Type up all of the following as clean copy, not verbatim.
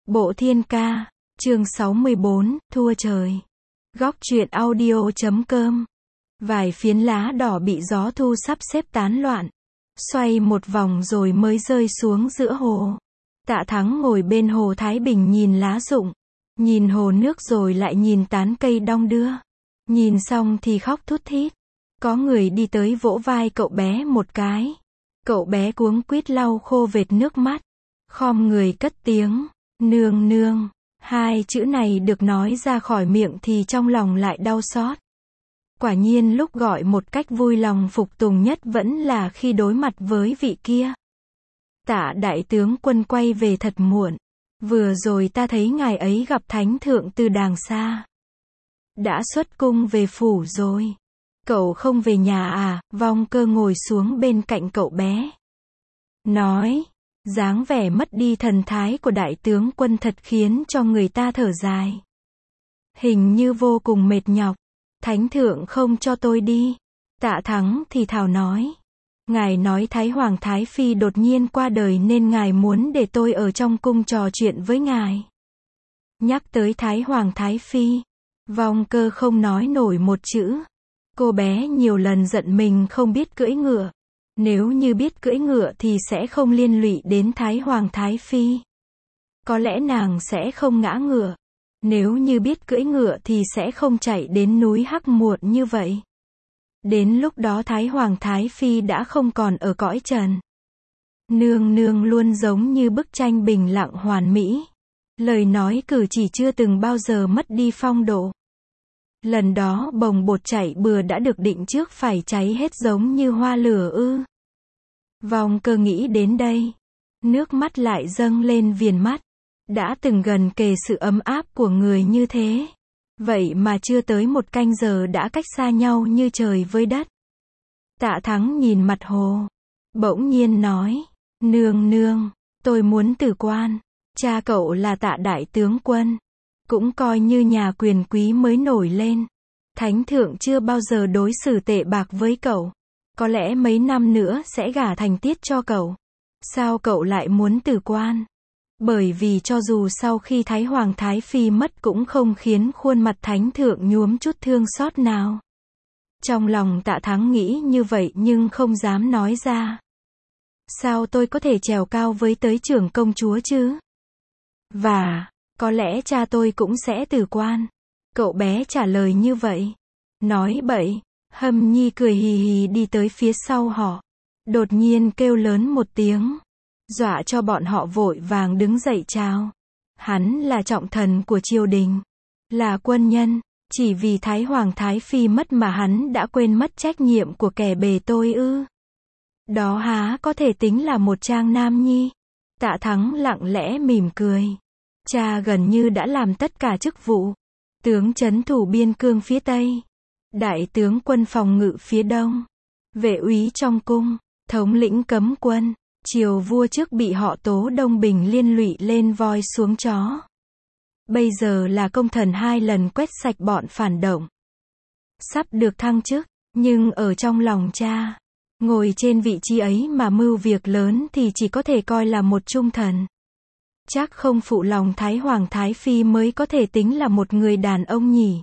Bộ Thiên Ca, chương 64, thua trời. Góc truyện audio.com. Vài phiến lá đỏ bị gió thu sắp xếp tán loạn, xoay một vòng rồi mới rơi xuống giữa hồ. Tạ Thắng ngồi bên hồ Thái Bình nhìn lá rụng, nhìn hồ nước rồi lại nhìn tán cây đong đưa. Nhìn xong thì khóc thút thít. Có người đi tới vỗ vai cậu bé một cái. Cậu bé cuống quýt lau khô vệt nước mắt, khom người cất tiếng, nương nương. Hai chữ này được nói ra khỏi miệng thì trong lòng lại đau xót. Quả nhiên lúc gọi một cách vui lòng phục tùng nhất vẫn là khi đối mặt với vị kia. Tạ đại tướng quân quay về thật muộn. Vừa rồi ta thấy ngài ấy gặp thánh thượng từ đàng xa. Đã xuất cung về phủ rồi. Cậu không về nhà à? Vong Cơ ngồi xuống bên cạnh cậu bé, nói, dáng vẻ mất đi thần thái của đại tướng quân thật khiến cho người ta thở dài. Hình như vô cùng mệt nhọc. Thánh thượng không cho tôi đi. Tạ Thắng thì thào nói. Ngài nói Thái Hoàng Thái Phi đột nhiên qua đời nên ngài muốn để tôi ở trong cung trò chuyện với ngài. Nhắc tới Thái Hoàng Thái Phi, Vong Cơ không nói nổi một chữ. Cô bé nhiều lần giận mình không biết cưỡi ngựa. Nếu như biết cưỡi ngựa thì sẽ không liên lụy đến Thái Hoàng Thái Phi. Có lẽ nàng sẽ không ngã ngựa. Nếu như biết cưỡi ngựa thì sẽ không chạy đến núi Hắc muộn như vậy. Đến lúc đó Thái Hoàng Thái Phi đã không còn ở cõi trần. Nương nương luôn giống như bức tranh bình lặng hoàn mỹ. Lời nói cử chỉ chưa từng bao giờ mất đi phong độ. Lần đó bồng bột chảy bừa đã được định trước phải cháy hết giống như hoa lửa ư. Vong Cơ nghĩ đến đây, nước mắt lại dâng lên viền mắt. Đã từng gần kề sự ấm áp của người như thế. Vậy mà chưa tới một canh giờ đã cách xa nhau như trời với đất. Tạ Thắng nhìn mặt hồ, bỗng nhiên nói, nương nương, tôi muốn từ quan. Cha cậu là Tạ đại tướng quân, cũng coi như nhà quyền quý mới nổi lên. Thánh thượng chưa bao giờ đối xử tệ bạc với cậu. Có lẽ mấy năm nữa sẽ gả Thành Tiết cho cậu. Sao cậu lại muốn từ quan? Bởi vì cho dù sau khi Thái Hoàng Thái Phi mất cũng không khiến khuôn mặt thánh thượng nhuốm chút thương xót nào. Trong lòng Tạ Thắng nghĩ như vậy nhưng không dám nói ra. Sao tôi có thể trèo cao với tới trưởng công chúa chứ? Và, có lẽ cha tôi cũng sẽ từ quan. Cậu bé trả lời như vậy. Nói bậy. Hâm Nhi cười hì hì đi tới phía sau họ. Đột nhiên kêu lớn một tiếng, dọa cho bọn họ vội vàng đứng dậy chào. Hắn là trọng thần của triều đình, là quân nhân. Chỉ vì Thái Hoàng Thái Phi mất mà hắn đã quên mất trách nhiệm của kẻ bề tôi ư? Đó há có thể tính là một trang nam nhi? Tạ Thắng lặng lẽ mỉm cười. Cha gần như đã làm tất cả chức vụ. Tướng trấn thủ biên cương phía Tây, đại tướng quân phòng ngự phía Đông, vệ úy trong cung, thống lĩnh cấm quân. Triều vua trước bị họ Tố Đông Bình liên lụy lên voi xuống chó. Bây giờ là công thần 2 lần quét sạch bọn phản động. Sắp được thăng chức, nhưng ở trong lòng cha, ngồi trên vị trí ấy mà mưu việc lớn thì chỉ có thể coi là một trung thần. Chắc không phụ lòng Thái Hoàng Thái Phi mới có thể tính là một người đàn ông nhỉ.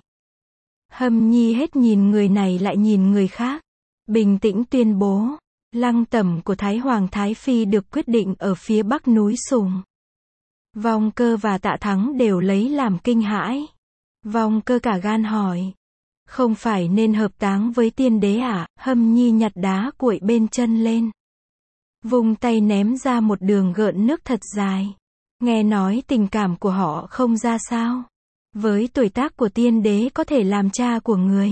Hâm Nhi hết nhìn người này lại nhìn người khác, bình tĩnh tuyên bố, lăng tẩm của Thái Hoàng Thái Phi được quyết định ở phía bắc núi Sùng. Vong Cơ và Tạ Thắng đều lấy làm kinh hãi. Vong Cơ cả gan hỏi, không phải nên hợp táng với tiên đế à? Hâm Nhi nhặt đá cuội bên chân lên, vung tay ném ra một đường gợn nước thật dài. Nghe nói tình cảm của họ không ra sao. Với tuổi tác của tiên đế có thể làm cha của người.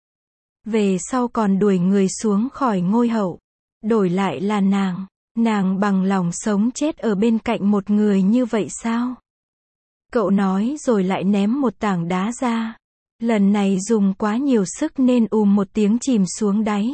Về sau còn đuổi người xuống khỏi ngôi hậu. Đổi lại là nàng bằng lòng sống chết ở bên cạnh một người như vậy sao? Cậu nói rồi lại ném một tảng đá ra. Lần này dùng quá nhiều sức nên một tiếng chìm xuống đáy.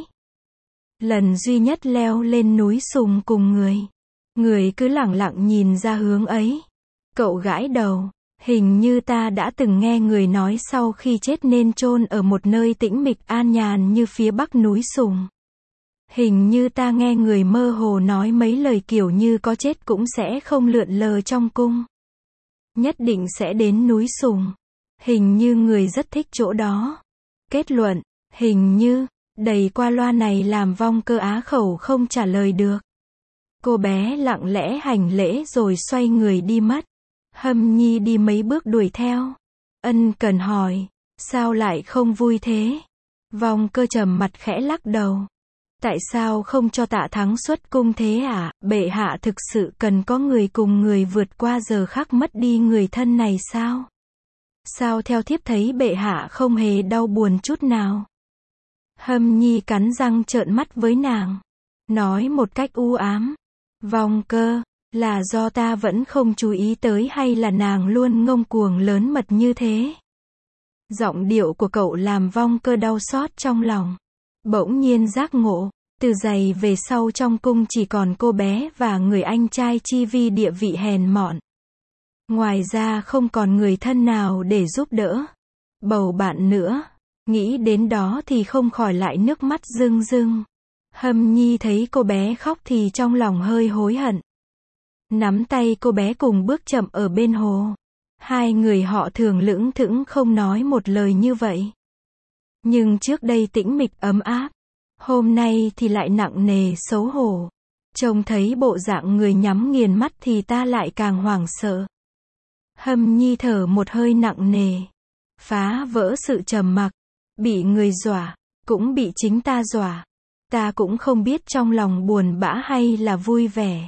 Lần duy nhất leo lên núi Sùng cùng người cứ lẳng lặng nhìn ra hướng ấy. Cậu gãi đầu. Hình như ta đã từng nghe người nói sau khi chết nên chôn ở một nơi tĩnh mịch an nhàn như phía bắc núi Sùng. Hình như ta nghe người mơ hồ nói mấy lời kiểu như có chết cũng sẽ không lượn lờ trong cung. nhất định sẽ đến núi Sùng. Hình như người rất thích chỗ đó. Kết luận, hình như, đầy qua loa này làm Vong Cơ á khẩu không trả lời được. Cô bé lặng lẽ hành lễ rồi xoay người đi mất. Hâm Nhi đi mấy bước đuổi theo. Ân cần hỏi, sao lại không vui thế? Vong Cơ trầm mặt khẽ lắc đầu. Tại sao không cho Tạ Thắng xuất cung thế à? Bệ hạ thực sự cần có người cùng người vượt qua giờ khắc mất đi người thân này sao? Sao theo thiếp thấy bệ hạ không hề đau buồn chút nào? Hâm Nhi cắn răng trợn mắt với nàng. Nói một cách u ám. Vong Cơ, là do ta vẫn không chú ý tới hay là nàng luôn ngông cuồng lớn mật như thế? Giọng điệu của cậu làm Vong Cơ đau xót trong lòng. Bỗng nhiên giác ngộ, từ giày về sau trong cung chỉ còn cô bé và người anh trai chi vi địa vị hèn mọn. Ngoài ra không còn người thân nào để giúp đỡ. Bầu bạn nữa. Nghĩ đến đó thì không khỏi lại nước mắt rưng rưng. Hâm Nhi thấy cô bé khóc thì trong lòng hơi hối hận. Nắm tay cô bé cùng bước chậm ở bên hồ. Hai người họ thường lững thững không nói một lời như vậy. Nhưng trước đây tĩnh mịch ấm áp. Hôm nay thì lại nặng nề xấu hổ. Trông thấy bộ dạng người nhắm nghiền mắt thì ta lại càng hoảng sợ. Hâm Nhi thở một hơi nặng nề. Phá vỡ sự trầm mặc. Bị người dọa, cũng bị chính ta dọa. Ta cũng không biết trong lòng buồn bã hay là vui vẻ.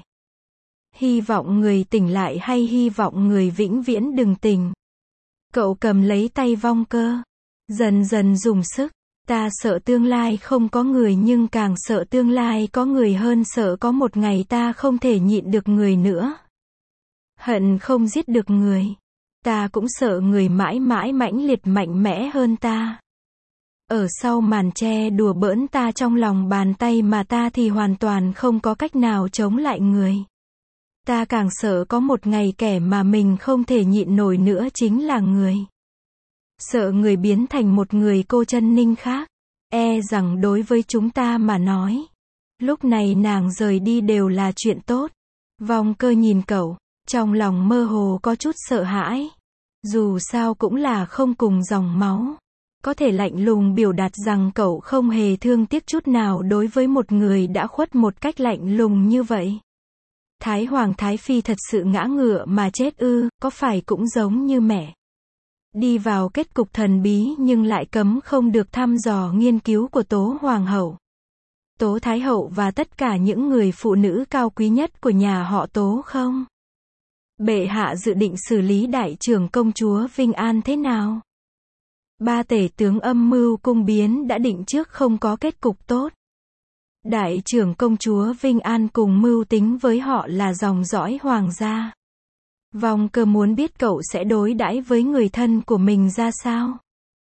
Hy vọng người tỉnh lại hay hy vọng người vĩnh viễn đừng tỉnh. Cậu cầm lấy tay Vong Cơ. Dần dần dùng sức. Ta sợ tương lai không có người nhưng càng sợ tương lai có người hơn sợ có một ngày ta không thể nhịn được người nữa. Hận không giết được người. Ta cũng sợ người mãi mãi mãnh liệt mạnh mẽ hơn ta. Ở sau màn che đùa bỡn ta trong lòng bàn tay mà ta thì hoàn toàn không có cách nào chống lại người. Ta càng sợ có một ngày kẻ mà mình không thể nhịn nổi nữa chính là người. Sợ người biến thành một người cô chân ninh khác. E rằng đối với chúng ta mà nói. Lúc này nàng rời đi đều là chuyện tốt. Vong Cơ nhìn cậu. Trong lòng mơ hồ có chút sợ hãi. Dù sao cũng là không cùng dòng máu. Có thể lạnh lùng biểu đạt rằng cậu không hề thương tiếc chút nào đối với một người đã khuất một cách lạnh lùng như vậy. Thái Hoàng Thái Phi thật sự ngã ngựa mà chết ư, có phải cũng giống như mẹ. Đi vào kết cục thần bí nhưng lại cấm không được thăm dò nghiên cứu của Tố Hoàng hậu. Tố Thái hậu và tất cả những người phụ nữ cao quý nhất của nhà họ Tố không? Bệ hạ dự định xử lý đại trưởng công chúa Vinh An thế nào? Ba tể tướng âm mưu cung biến đã định trước không có kết cục tốt. Đại trưởng công chúa Vinh An cùng mưu tính với họ là dòng dõi hoàng gia. Vong Cơ muốn biết cậu sẽ đối đãi với người thân của mình ra sao.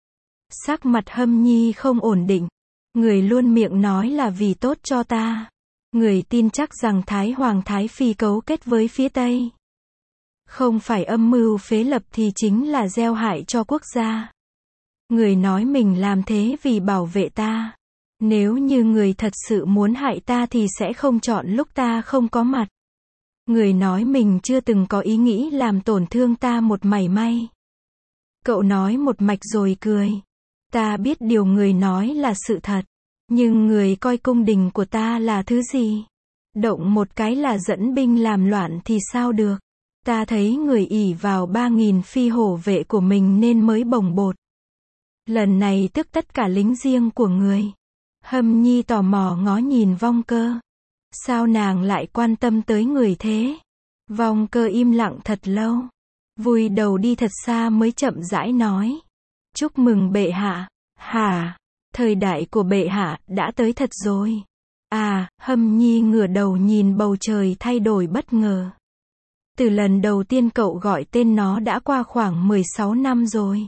Sắc mặt Hâm Nhi không ổn định. Người luôn miệng nói là vì tốt cho ta. Người tin chắc rằng Thái Hoàng Thái Phi cấu kết với phía Tây. Không phải âm mưu phế lập thì chính là gieo hại cho quốc gia. Người nói mình làm thế vì bảo vệ ta. Nếu như người thật sự muốn hại ta thì sẽ không chọn lúc ta không có mặt. Người nói mình chưa từng có ý nghĩ làm tổn thương ta một mảy may. Cậu nói một mạch rồi cười. Ta biết điều người nói là sự thật. Nhưng người coi cung đình của ta là thứ gì? Động một cái là dẫn binh làm loạn thì sao được? Ta thấy người ỷ vào 3.000 phi hổ vệ của mình nên mới bồng bột. Lần này tức tất cả lính riêng của người. Hâm Nhi tò mò ngó nhìn Vong Cơ. Sao nàng lại quan tâm tới người thế? Vong Cơ im lặng thật lâu. Vùi đầu đi thật xa mới chậm rãi nói. Chúc mừng bệ hạ. Hả? Thời đại của bệ hạ đã tới thật rồi. À, Hâm Nhi ngửa đầu nhìn bầu trời thay đổi bất ngờ. Từ lần đầu tiên cậu gọi tên nó đã qua khoảng 16 năm rồi.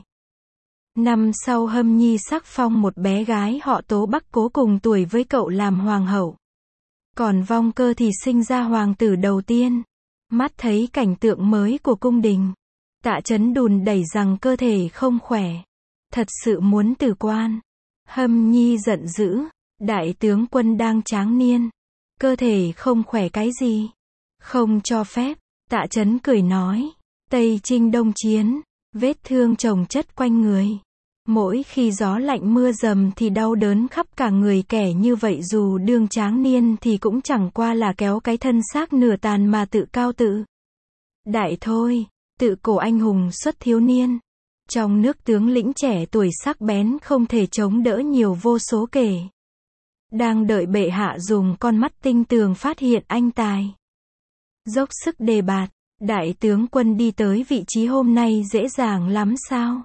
Năm sau Hâm Nhi sắc phong một bé gái họ Tố Bắc Cố cùng tuổi với cậu làm hoàng hậu. Còn Vong Cơ thì sinh ra hoàng tử đầu tiên. Mắt thấy cảnh tượng mới của cung đình. Tạ Chấn đùn đẩy rằng cơ thể không khỏe. Thật sự muốn từ quan. Hâm Nhi giận dữ. Đại tướng quân đang tráng niên. Cơ thể không khỏe cái gì? Không cho phép. Tạ Chấn cười nói. Tây chinh đông chiến, vết thương chồng chất quanh người. Mỗi khi gió lạnh mưa dầm thì đau đớn khắp cả người, kẻ như vậy dù đương tráng niên thì cũng chẳng qua là kéo cái thân xác nửa tàn mà tự cao tự đại thôi, tự cổ anh hùng xuất thiếu niên. Trong nước tướng lĩnh trẻ tuổi sắc bén không thể chống đỡ nhiều vô số kể. Đang đợi bệ hạ dùng con mắt tinh tường phát hiện anh tài. Dốc sức đề bạt, đại tướng quân đi tới vị trí hôm nay dễ dàng lắm sao?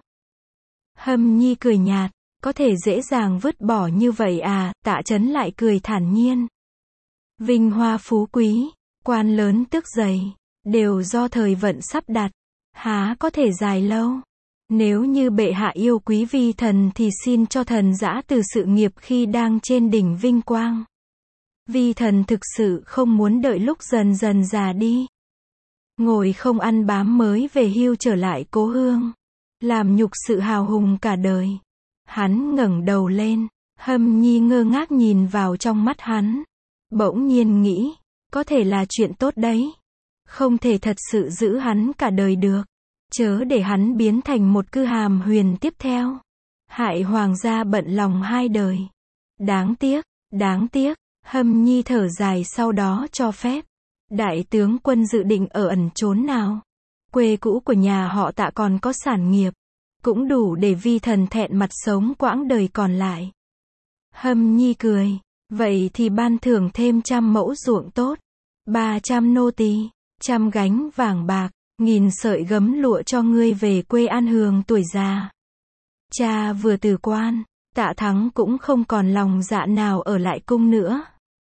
Hâm Nhi cười nhạt, có thể dễ dàng vứt bỏ như vậy à? Tạ Chấn lại cười thản nhiên. Vinh hoa phú quý, quan lớn tước dày, đều do thời vận sắp đặt, há có thể dài lâu. Nếu như bệ hạ yêu quý vi thần thì xin cho thần giã từ sự nghiệp khi đang trên đỉnh vinh quang. Vi thần thực sự không muốn đợi lúc dần dần già đi, ngồi không ăn bám mới về hưu trở lại cố hương, làm nhục sự hào hùng cả đời. Hắn ngẩng đầu lên, Hâm Nhi ngơ ngác nhìn vào trong mắt hắn. Bỗng nhiên nghĩ, có thể là chuyện tốt đấy. Không thể thật sự giữ hắn cả đời được. Chớ để hắn biến thành một cư hàm huyền tiếp theo. Hại hoàng gia bận lòng 2 đời. Đáng tiếc, Hâm Nhi thở dài sau đó cho phép. Đại tướng quân dự định ở ẩn chốn nào? Quê cũ của nhà họ Tạ còn có sản nghiệp, cũng đủ để vi thần thẹn mặt sống quãng đời còn lại. Hâm Nhi cười, vậy thì ban thưởng thêm 100 mẫu ruộng tốt, 300 nô tỳ, 100 gánh vàng bạc, 1000 sợi gấm lụa cho ngươi về quê an hưởng tuổi già. Cha vừa từ quan, Tạ Thắng cũng không còn lòng dạ nào ở lại cung nữa.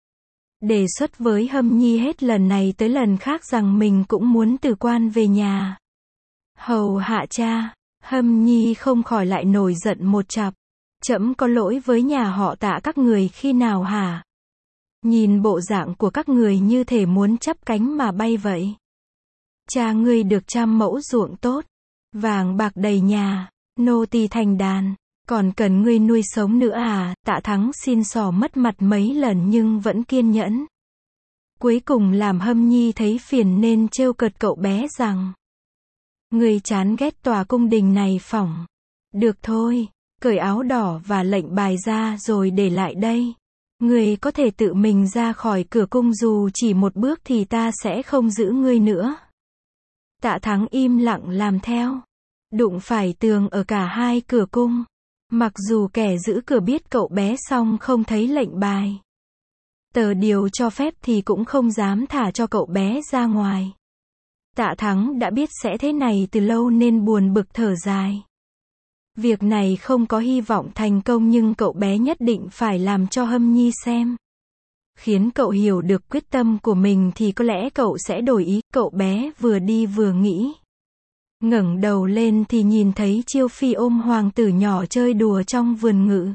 Đề xuất với Hâm Nhi hết lần này tới lần khác rằng mình cũng muốn từ quan về nhà hầu hạ cha. Hâm Nhi không khỏi lại nổi giận một chặp. Trẫm có lỗi với nhà họ Tạ các người khi nào hả? Nhìn bộ dạng của các người như thể muốn chắp cánh mà bay vậy. Cha ngươi được 100 mẫu ruộng tốt, vàng bạc đầy nhà, nô tỳ thành đàn, còn cần ngươi nuôi sống nữa à? Tạ Thắng xin xỏ mất mặt mấy lần nhưng vẫn kiên nhẫn. Cuối cùng làm Hâm Nhi thấy phiền nên trêu cợt cậu bé rằng: ngươi chán ghét tòa cung đình này phỏng. Được thôi, cởi áo đỏ và lệnh bài ra rồi để lại đây. Ngươi có thể tự mình ra khỏi cửa cung dù chỉ một bước thì ta sẽ không giữ ngươi nữa. Tạ Thắng im lặng làm theo. Đụng phải tường ở cả hai cửa cung. Mặc dù kẻ giữ cửa biết cậu bé xong không thấy lệnh bài, tờ điều cho phép thì cũng không dám thả cho cậu bé ra ngoài. Tạ Thắng đã biết sẽ thế này từ lâu nên buồn bực thở dài. Việc này không có hy vọng thành công nhưng cậu bé nhất định phải làm cho Hâm Nhi xem. Khiến cậu hiểu được quyết tâm của mình thì có lẽ cậu sẽ đổi ý. Cậu bé vừa đi vừa nghĩ. Ngẩng đầu lên thì nhìn thấy Chiêu Phi ôm hoàng tử nhỏ chơi đùa trong vườn ngự.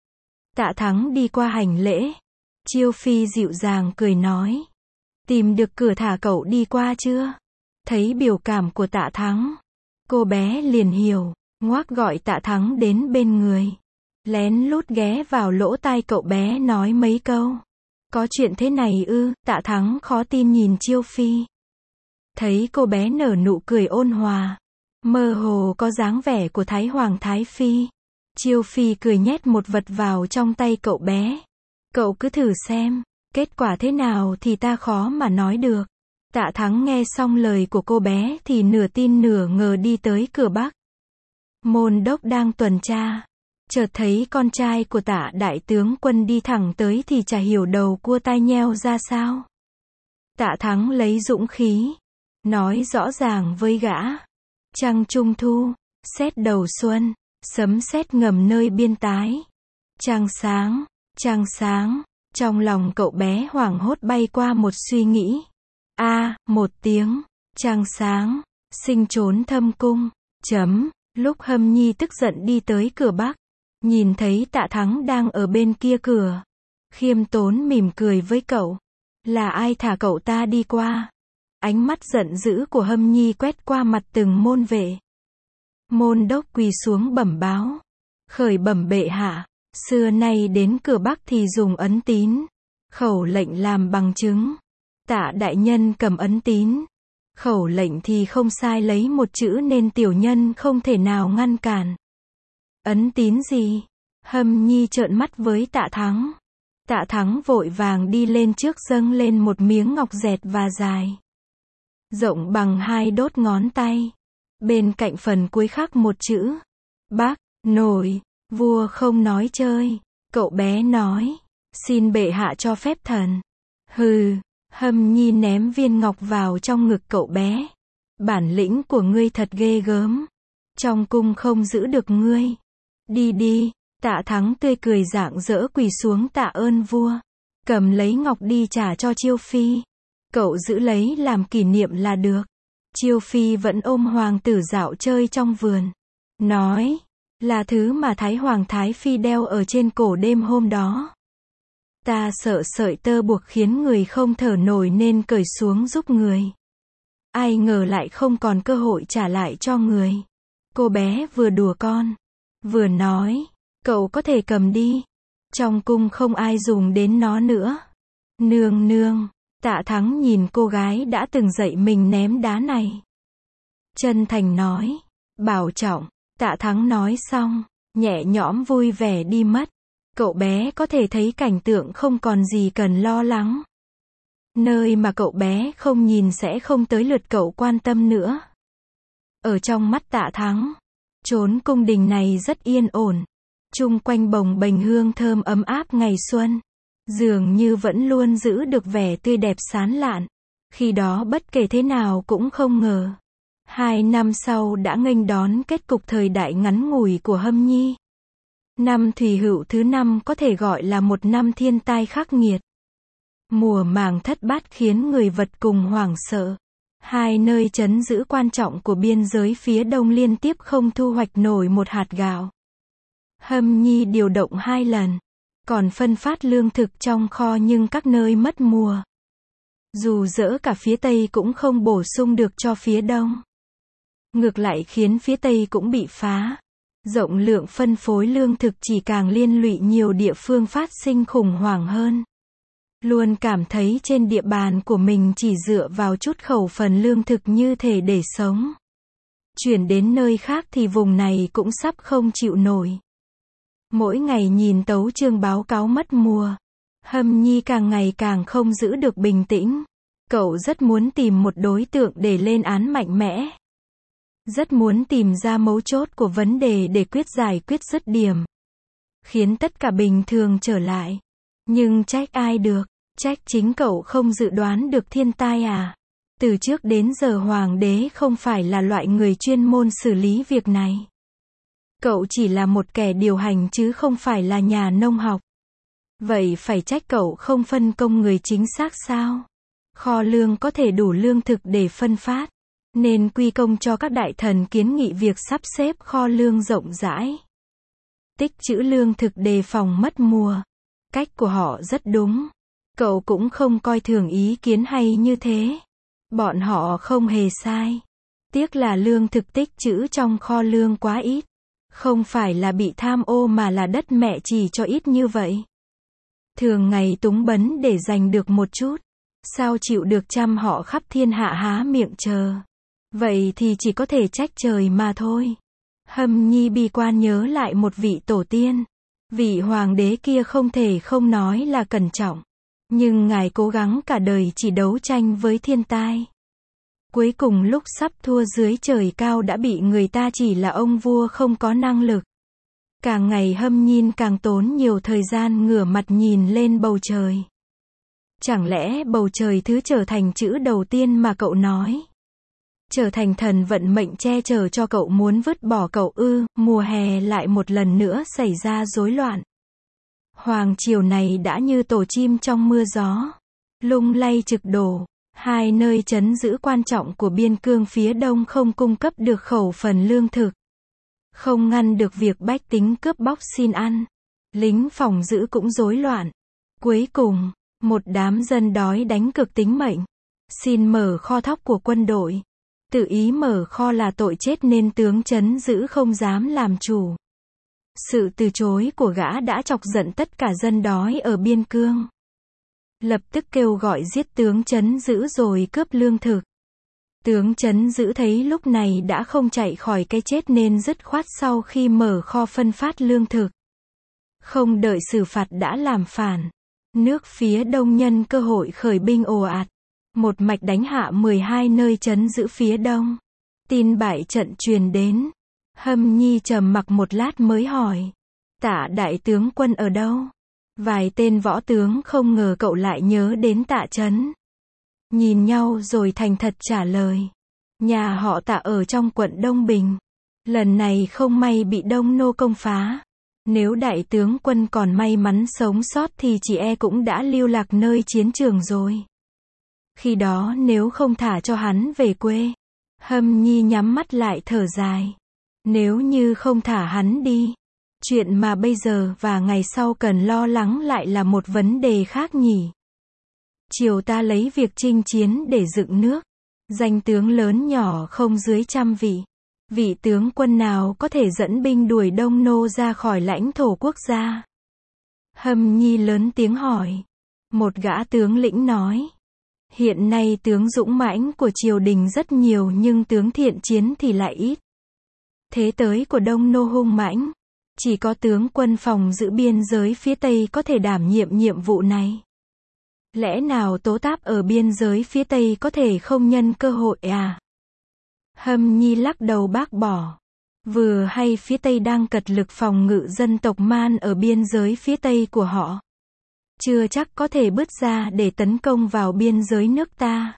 Tạ Thắng đi qua hành lễ. Chiêu Phi dịu dàng cười nói: tìm được cửa thả cậu đi qua chưa? Thấy biểu cảm của Tạ Thắng, cô bé liền hiểu, ngoác gọi Tạ Thắng đến bên người. Lén lút ghé vào lỗ tai cậu bé nói mấy câu. Có chuyện thế này ư? Tạ Thắng khó tin nhìn Chiêu Phi. Thấy cô bé nở nụ cười ôn hòa, mơ hồ có dáng vẻ của Thái Hoàng Thái Phi. Chiêu Phi cười nhét một vật vào trong tay cậu bé. Cậu cứ thử xem, kết quả thế nào thì ta khó mà nói được. Tạ Thắng nghe xong lời của cô bé thì nửa tin nửa ngờ đi tới cửa Bắc. Môn đốc đang tuần tra, chợt thấy con trai của Tạ đại tướng quân đi thẳng tới thì chả hiểu đầu cua tai nheo ra sao. Tạ Thắng lấy dũng khí, nói rõ ràng với gã. Trăng trung thu, sét đầu xuân, sấm sét ngầm nơi biên tái. Trăng sáng, trong lòng cậu bé hoảng hốt bay qua một suy nghĩ. Một tiếng, trăng sáng, sinh trốn thâm cung, Lúc Hâm Nhi tức giận đi tới cửa Bắc, nhìn thấy Tạ Thắng đang ở bên kia cửa, khiêm tốn mỉm cười với cậu. Là ai thả cậu ta đi qua? Ánh mắt giận dữ của Hâm Nhi quét qua mặt từng môn vệ. Môn đốc quỳ xuống bẩm báo. Khởi bẩm bệ hạ, xưa nay đến cửa Bắc thì dùng ấn tín, khẩu lệnh làm bằng chứng. Tạ đại nhân cầm ấn tín, Khẩu lệnh thì không sai lấy một chữ nên tiểu nhân không thể nào ngăn cản. Ấn tín gì? Hâm Nhi trợn mắt với Tạ Thắng. Tạ Thắng vội vàng đi lên trước dâng lên một miếng ngọc dẹt và dài, rộng bằng 2 đốt ngón tay. Bên cạnh phần cuối khắc một chữ. Bác, nổi, vua không nói chơi. Cậu bé nói. Xin bệ hạ cho phép thần. Hừ, Hâm Nhi ném viên ngọc vào trong ngực cậu bé. Bản lĩnh của ngươi thật ghê gớm. Trong cung không giữ được ngươi. Đi đi. Tạ Thắng tươi cười rạng rỡ quỳ xuống tạ ơn vua. Cầm lấy ngọc đi trả cho Chiêu Phi. Cậu giữ lấy làm kỷ niệm là được. Chiêu Phi vẫn ôm hoàng tử dạo chơi trong vườn. Nói, là thứ mà Thái Hoàng Thái Phi đeo ở trên cổ đêm hôm đó. Ta sợ sợi tơ buộc khiến người không thở nổi nên cởi xuống giúp người. Ai ngờ lại không còn cơ hội trả lại cho người. Cô bé vừa đùa con, vừa nói, cậu có thể cầm đi. Trong cung không ai dùng đến nó nữa. Nương nương. Tạ Thắng nhìn cô gái đã từng dạy mình ném đá này. Chân thành nói. Bảo trọng. Tạ Thắng nói xong, nhẹ nhõm vui vẻ đi mất. Cậu bé có thể thấy cảnh tượng không còn gì cần lo lắng. Nơi mà cậu bé không nhìn sẽ không tới lượt cậu quan tâm nữa. Ở trong mắt Tạ Thắng, chốn cung đình này rất yên ổn. Chung quanh bồng bềnh hương thơm ấm áp ngày xuân. Dường như vẫn luôn giữ được vẻ tươi đẹp sán lạn. Khi đó bất kể thế nào cũng không ngờ. 2 năm sau đã nghênh đón kết cục thời đại ngắn ngủi của Hâm Nhi. Năm Thủy Hựu thứ 5 có thể gọi là một năm thiên tai khắc nghiệt. Mùa màng thất bát khiến người vật cùng hoảng sợ. 2 nơi trấn giữ quan trọng của biên giới phía đông liên tiếp không thu hoạch nổi một hạt gạo. Hâm Nhi điều động 2 lần. Còn phân phát lương thực trong kho nhưng các nơi mất mùa. Dù dỡ cả phía Tây cũng không bổ sung được cho phía Đông. Ngược lại khiến phía Tây cũng bị phá. Rộng lượng phân phối lương thực chỉ càng liên lụy nhiều địa phương phát sinh khủng hoảng hơn. Luôn cảm thấy trên địa bàn của mình chỉ dựa vào chút khẩu phần lương thực như thể để sống. Chuyển đến nơi khác thì vùng này cũng sắp không chịu nổi. Mỗi ngày nhìn tấu chương báo cáo mất mùa, Hâm Nhi càng ngày càng không giữ được bình tĩnh. Cậu rất muốn tìm một đối tượng để lên án mạnh mẽ. Rất muốn tìm ra mấu chốt của vấn đề để giải quyết dứt điểm. Khiến tất cả bình thường trở lại. Nhưng trách ai được? Trách chính cậu không dự đoán được thiên tai à? Từ trước đến giờ hoàng đế không phải là loại người chuyên môn xử lý việc này. Cậu chỉ là một kẻ điều hành chứ không phải là nhà nông học. Vậy phải trách cậu không phân công người chính xác sao? Kho lương có thể đủ lương thực để phân phát. Nên quy công cho các đại thần kiến nghị việc sắp xếp kho lương rộng rãi. Tích trữ lương thực đề phòng mất mùa. Cách của họ rất đúng. Cậu cũng không coi thường ý kiến hay như thế. Bọn họ không hề sai. Tiếc là lương thực tích trữ trong kho lương quá ít. Không phải là bị tham ô mà là đất mẹ chỉ cho ít như vậy. Thường ngày túng bấn để giành được một chút. Sao chịu được chăm họ khắp thiên hạ há miệng chờ. Vậy thì chỉ có thể trách trời mà thôi. Hâm Nhi bi quan nhớ lại một vị tổ tiên. Vị hoàng đế kia không thể không nói là cẩn trọng. Nhưng ngài cố gắng cả đời chỉ đấu tranh với thiên tai. Cuối cùng lúc sắp thua dưới trời cao đã bị người ta chỉ là ông vua không có năng lực. Càng ngày Hâm Nhi càng tốn nhiều thời gian ngửa mặt nhìn lên bầu trời. Chẳng lẽ bầu trời thứ trở thành chữ đầu tiên mà cậu nói? Trở thành thần vận mệnh che chở cho cậu muốn vứt bỏ cậu ư? Mùa hè lại một lần nữa xảy ra rối loạn. Hoàng triều này đã như tổ chim trong mưa gió. Lung lay trực đổ. 2 nơi trấn giữ quan trọng của biên cương phía đông không cung cấp được khẩu phần lương thực. Không ngăn được việc bách tính cướp bóc xin ăn. Lính phòng giữ cũng rối loạn. Cuối cùng, một đám dân đói đánh cược tính mệnh. Xin mở kho thóc của quân đội. Tự ý mở kho là tội chết nên tướng trấn giữ không dám làm chủ. Sự từ chối của gã đã chọc giận tất cả dân đói ở biên cương. Lập tức kêu gọi giết tướng trấn giữ rồi cướp lương thực. Tướng trấn giữ thấy lúc này đã không chạy khỏi cái chết nên dứt khoát sau khi mở kho phân phát lương thực. Không đợi xử phạt đã làm phản. Nước phía đông nhân cơ hội khởi binh ồ ạt. Một mạch đánh hạ 12 nơi trấn giữ phía đông. Tin bại trận truyền đến. Hâm Nhi trầm mặc một lát mới hỏi. Tạ đại tướng quân ở đâu? Vài tên võ tướng không ngờ cậu lại nhớ đến Tạ trấn. Nhìn nhau rồi thành thật trả lời. Nhà họ Tạ ở trong quận Đông Bình. Lần này không may bị Đông Nô công phá. Nếu đại tướng quân còn may mắn sống sót thì chị e cũng đã lưu lạc nơi chiến trường rồi. Khi đó nếu không thả cho hắn về quê. Hâm Nhi nhắm mắt lại thở dài. Nếu như không thả hắn đi. Chuyện mà bây giờ và ngày sau cần lo lắng lại là một vấn đề khác nhỉ. Triều ta lấy việc chinh chiến để dựng nước. Danh tướng lớn nhỏ không dưới 100 vị. Vị tướng quân nào có thể dẫn binh đuổi Đông Nô ra khỏi lãnh thổ quốc gia? Hâm Nhi lớn tiếng hỏi. Một gã tướng lĩnh nói. Hiện nay tướng dũng mãnh của triều đình rất nhiều nhưng tướng thiện chiến thì lại ít. Thế tới của Đông Nô hung mãnh. Chỉ có tướng quân phòng giữ biên giới phía Tây có thể đảm nhiệm nhiệm vụ này. Lẽ nào Tố Táp ở biên giới phía Tây có thể không nhân cơ hội à? Hâm Nhi lắc đầu bác bỏ. Vừa hay phía Tây đang cật lực phòng ngự dân tộc Man ở biên giới phía Tây của họ. Chưa chắc có thể bứt ra để tấn công vào biên giới nước ta.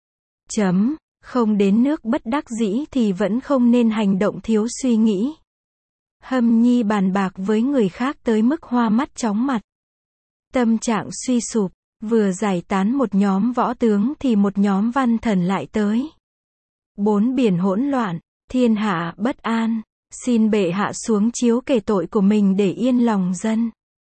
Không đến nước bất đắc dĩ thì vẫn không nên hành động thiếu suy nghĩ. Hâm Nhi bàn bạc với người khác tới mức hoa mắt chóng mặt. Tâm trạng suy sụp, vừa giải tán một nhóm võ tướng thì một nhóm văn thần lại tới. Bốn biển hỗn loạn, thiên hạ bất an, xin bệ hạ xuống chiếu kể tội của mình để yên lòng dân.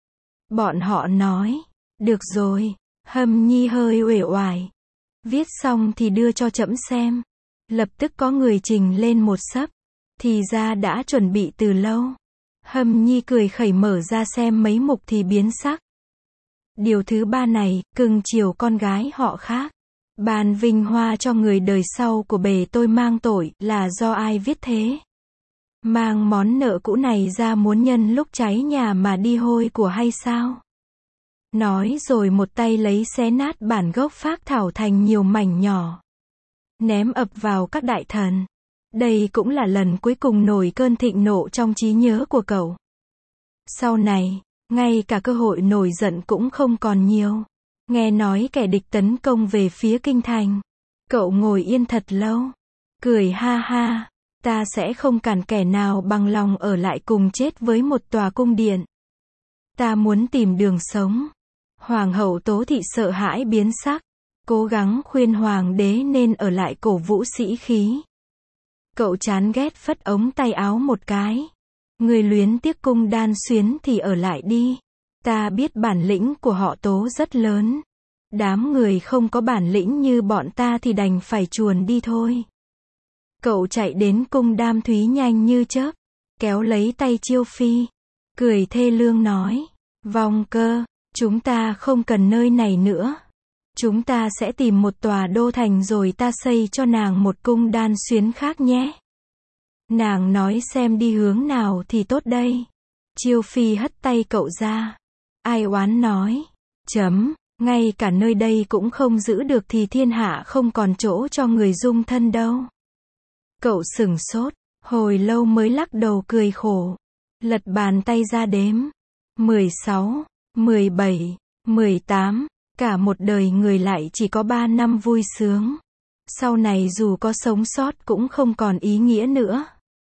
Bọn họ nói, được rồi, Hâm Nhi hơi uể oải. Viết xong thì đưa cho trẫm xem. Lập tức có người trình lên một xấp. Thì ra đã chuẩn bị từ lâu. Hâm Nhi cười khẩy mở ra xem mấy mục thì biến sắc. Điều thứ 3 này, cưng chiều con gái họ khác. Ban vinh hoa cho người đời sau của bề tôi mang tội, là do ai viết thế? Mang món nợ cũ này ra muốn nhân lúc cháy nhà mà đi hôi của hay sao? Nói rồi một tay lấy xé nát bản gốc phác thảo thành nhiều mảnh nhỏ. Ném ập vào các đại thần. Đây cũng là lần cuối cùng nổi cơn thịnh nộ trong trí nhớ của cậu. Sau này, ngay cả cơ hội nổi giận cũng không còn nhiều. Nghe nói kẻ địch tấn công về phía kinh thành. Cậu ngồi yên thật lâu. Cười ha ha. Ta sẽ không cản kẻ nào bằng lòng ở lại cùng chết với một tòa cung điện. Ta muốn tìm đường sống. Hoàng hậu Tố Thị sợ hãi biến sắc. Cố gắng khuyên hoàng đế nên ở lại cổ vũ sĩ khí. Cậu chán ghét phất ống tay áo một cái. Người luyến tiếc cung đan xuyến thì ở lại đi. Ta biết bản lĩnh của họ Tố rất lớn. Đám người không có bản lĩnh như bọn ta thì đành phải chuồn đi thôi. Cậu chạy đến cung Đam Thúy nhanh như chớp. Kéo lấy tay Chiêu Phi. Cười thê lương nói. Vong Cơ, chúng ta không cần nơi này nữa. Chúng ta sẽ tìm một tòa đô thành rồi ta xây cho nàng một cung đan xuyến khác nhé. Nàng nói xem đi hướng nào thì tốt đây. Chiêu Phi hất tay cậu ra. Ai oán nói. Ngay cả nơi đây cũng không giữ được thì thiên hạ không còn chỗ cho người dung thân đâu. Cậu sửng sốt, hồi lâu mới lắc đầu cười khổ. Lật bàn tay ra đếm. 16, 17, 18. Cả một đời người lại chỉ có 3 năm vui sướng. Sau này dù có sống sót cũng không còn ý nghĩa nữa.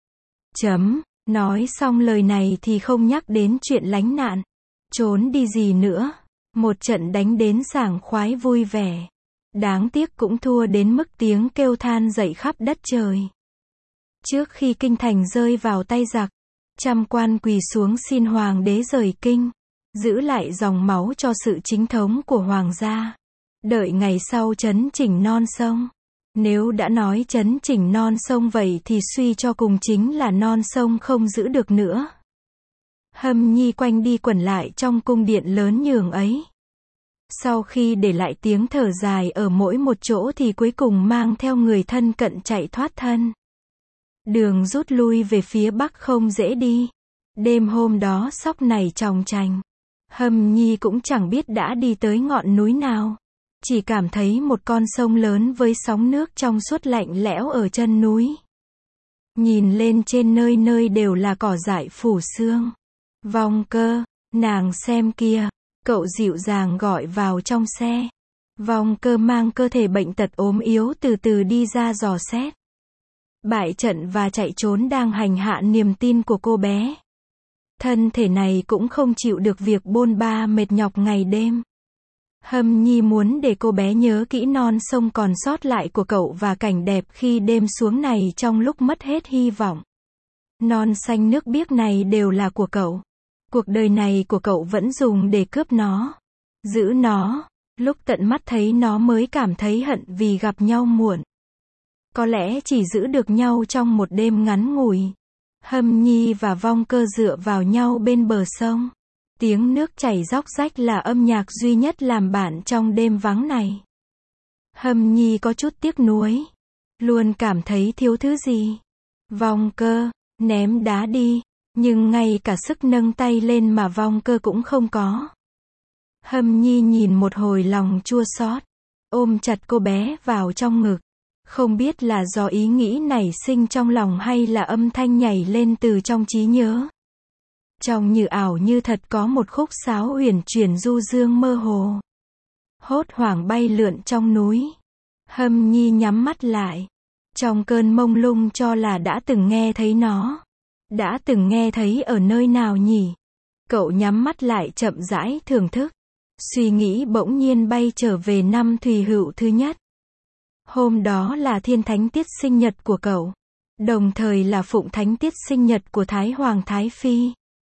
Nói xong lời này thì không nhắc đến chuyện lánh nạn. Trốn đi gì nữa. Một trận đánh đến sảng khoái vui vẻ. Đáng tiếc cũng thua đến mức tiếng kêu than dậy khắp đất trời. Trước khi kinh thành rơi vào tay giặc, trăm quan quỳ xuống xin hoàng đế rời kinh. Giữ lại dòng máu cho sự chính thống của hoàng gia. Đợi ngày sau trấn chỉnh non sông. Nếu đã nói trấn chỉnh non sông vậy thì suy cho cùng chính là non sông không giữ được nữa. Hâm Nhi quanh đi quẩn lại trong cung điện lớn nhường ấy. Sau khi để lại tiếng thở dài ở mỗi một chỗ thì cuối cùng mang theo người thân cận chạy thoát thân. Đường rút lui về phía bắc không dễ đi. Đêm hôm đó sóc này chòng chành. Hâm Nhi cũng chẳng biết đã đi tới ngọn núi nào. Chỉ cảm thấy một con sông lớn với sóng nước trong suốt lạnh lẽo ở chân núi. Nhìn lên trên nơi nơi đều là cỏ dại phủ sương. Vong Cơ, nàng xem kia. Cậu dịu dàng gọi vào trong xe. Vong Cơ mang cơ thể bệnh tật ốm yếu từ từ đi ra dò xét. Bại trận và chạy trốn đang hành hạ niềm tin của cô bé. Thân thể này cũng không chịu được việc bôn ba mệt nhọc ngày đêm. Hâm Nhi muốn để cô bé nhớ kỹ non sông còn sót lại của cậu và cảnh đẹp khi đêm xuống này trong lúc mất hết hy vọng. Non xanh nước biếc này đều là của cậu. Cuộc đời này của cậu vẫn dùng để cướp nó. Giữ nó. Lúc tận mắt thấy nó mới cảm thấy hận vì gặp nhau muộn. Có lẽ chỉ giữ được nhau trong một đêm ngắn ngủi. Hâm Nhi và Vong Cơ dựa vào nhau bên bờ sông. Tiếng nước chảy róc rách là âm nhạc duy nhất làm bạn trong đêm vắng này. Hâm Nhi có chút tiếc nuối. Luôn cảm thấy thiếu thứ gì. Vong Cơ, ném đá đi. Nhưng ngay cả sức nâng tay lên mà Vong Cơ cũng không có. Hâm Nhi nhìn một hồi lòng chua xót. Ôm chặt cô bé vào trong ngực. Không biết là do ý nghĩ nảy sinh trong lòng hay là âm thanh nhảy lên từ trong trí nhớ. Trong như ảo như thật có một khúc sáo uyển chuyển du dương mơ hồ. Hốt hoảng bay lượn trong núi. Hâm Nhi nhắm mắt lại. Trong cơn mông lung cho là đã từng nghe thấy nó. Đã từng nghe thấy ở nơi nào nhỉ? Cậu nhắm mắt lại chậm rãi thưởng thức. Suy nghĩ bỗng nhiên bay trở về năm Thùy Hựu thứ nhất. Hôm đó là thiên thánh tiết sinh nhật của cậu. Đồng thời là phụng thánh tiết sinh nhật của Thái Hoàng Thái Phi.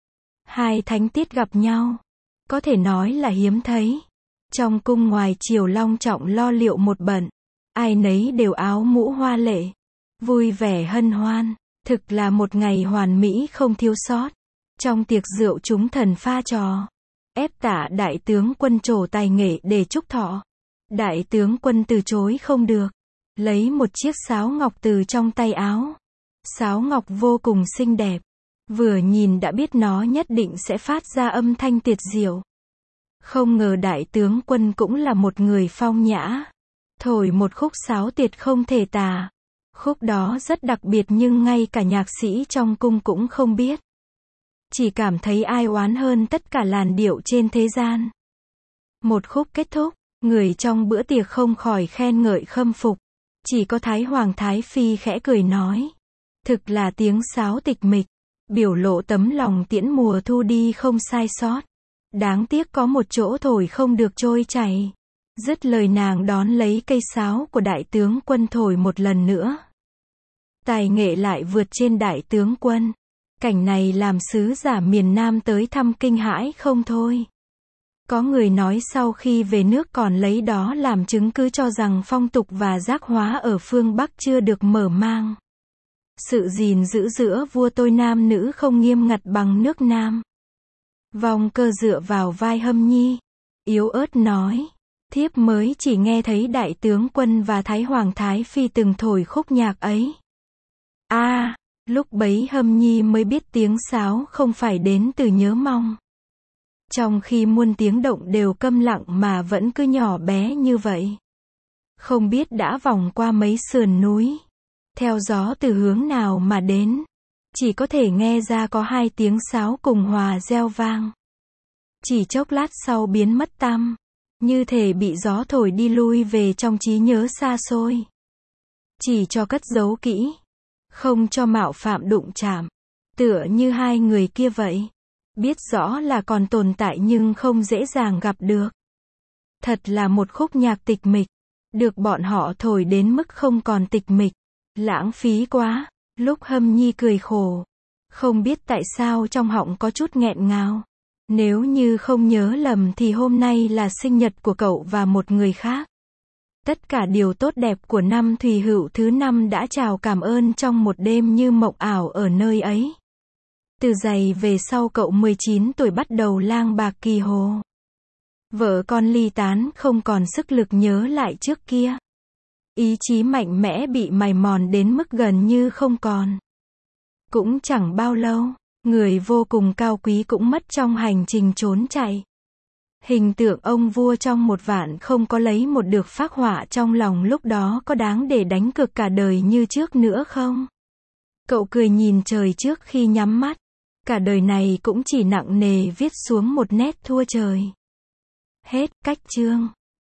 Hai thánh tiết gặp nhau. Có thể nói là hiếm thấy. Trong cung ngoài triều long trọng lo liệu một bận. Ai nấy đều áo mũ hoa lệ. Vui vẻ hân hoan. Thực là một ngày hoàn mỹ không thiếu sót. Trong tiệc rượu chúng thần pha trò. Ép Tả đại tướng quân trổ tài nghệ để chúc thọ. Đại tướng quân từ chối không được. Lấy một chiếc sáo ngọc từ trong tay áo. Sáo ngọc vô cùng xinh đẹp. Vừa nhìn đã biết nó nhất định sẽ phát ra âm thanh tuyệt diệu. Không ngờ đại tướng quân cũng là một người phong nhã. Thổi một khúc sáo tuyệt không thể tả. Khúc đó rất đặc biệt nhưng ngay cả nhạc sĩ trong cung cũng không biết. Chỉ cảm thấy ai oán hơn tất cả làn điệu trên thế gian. Một khúc kết thúc, người trong bữa tiệc không khỏi khen ngợi khâm phục. Chỉ có Thái Hoàng Thái Phi khẽ cười nói. Thực là tiếng sáo tịch mịch. Biểu lộ tấm lòng tiễn mùa thu đi không sai sót. Đáng tiếc có một chỗ thổi không được trôi chảy. Dứt lời nàng đón lấy cây sáo của đại tướng quân thổi một lần nữa. Tài nghệ lại vượt trên đại tướng quân. Cảnh này làm sứ giả miền Nam tới thăm kinh hãi không thôi. Có người nói sau khi về nước còn lấy đó làm chứng cứ cho rằng phong tục và giác hóa ở phương Bắc chưa được mở mang. Sự gìn giữ giữa vua tôi nam nữ không nghiêm ngặt bằng nước Nam. Vong Cơ dựa vào vai Hâm Nhi. Yếu ớt nói. Thiếp mới chỉ nghe thấy đại tướng quân và Thái Hoàng Thái Phi từng thổi khúc nhạc ấy. Lúc bấy Hâm Nhi mới biết tiếng sáo không phải đến từ nhớ mong. Trong khi muôn tiếng động đều câm lặng mà vẫn cứ nhỏ bé như vậy. Không biết đã vòng qua mấy sườn núi. Theo gió từ hướng nào mà đến. Chỉ có thể nghe ra có hai tiếng sáo cùng hòa reo vang. Chỉ chốc lát sau biến mất tăm. Như thể bị gió thổi đi lui về trong trí nhớ xa xôi. Chỉ cho cất giấu kỹ. Không cho mạo phạm đụng chạm. Tựa như hai người kia vậy. Biết rõ là còn tồn tại nhưng không dễ dàng gặp được. Thật là một khúc nhạc tịch mịch. Được bọn họ thổi đến mức không còn tịch mịch. Lãng phí quá. Lúc Hâm Nhi cười khổ. Không biết tại sao trong họng có chút nghẹn ngào. Nếu như không nhớ lầm thì hôm nay là sinh nhật của cậu và một người khác. Tất cả điều tốt đẹp của năm Thùy Hựu thứ 5 đã chào cảm ơn trong một đêm như mộng ảo ở nơi ấy. Từ giày về sau cậu 19 tuổi bắt đầu lang bạc kỳ hồ. Vợ con ly tán không còn sức lực nhớ lại trước kia. Ý chí mạnh mẽ bị mài mòn đến mức gần như không còn. Cũng chẳng bao lâu, người vô cùng cao quý cũng mất trong hành trình trốn chạy. Hình tượng ông vua trong một vạn không có lấy một được phác họa trong lòng lúc đó có đáng để đánh cược cả đời như trước nữa không? Cậu cười nhìn trời trước khi nhắm mắt. Cả đời này cũng chỉ nặng nề viết xuống một nét thua trời. Hết, cách chương.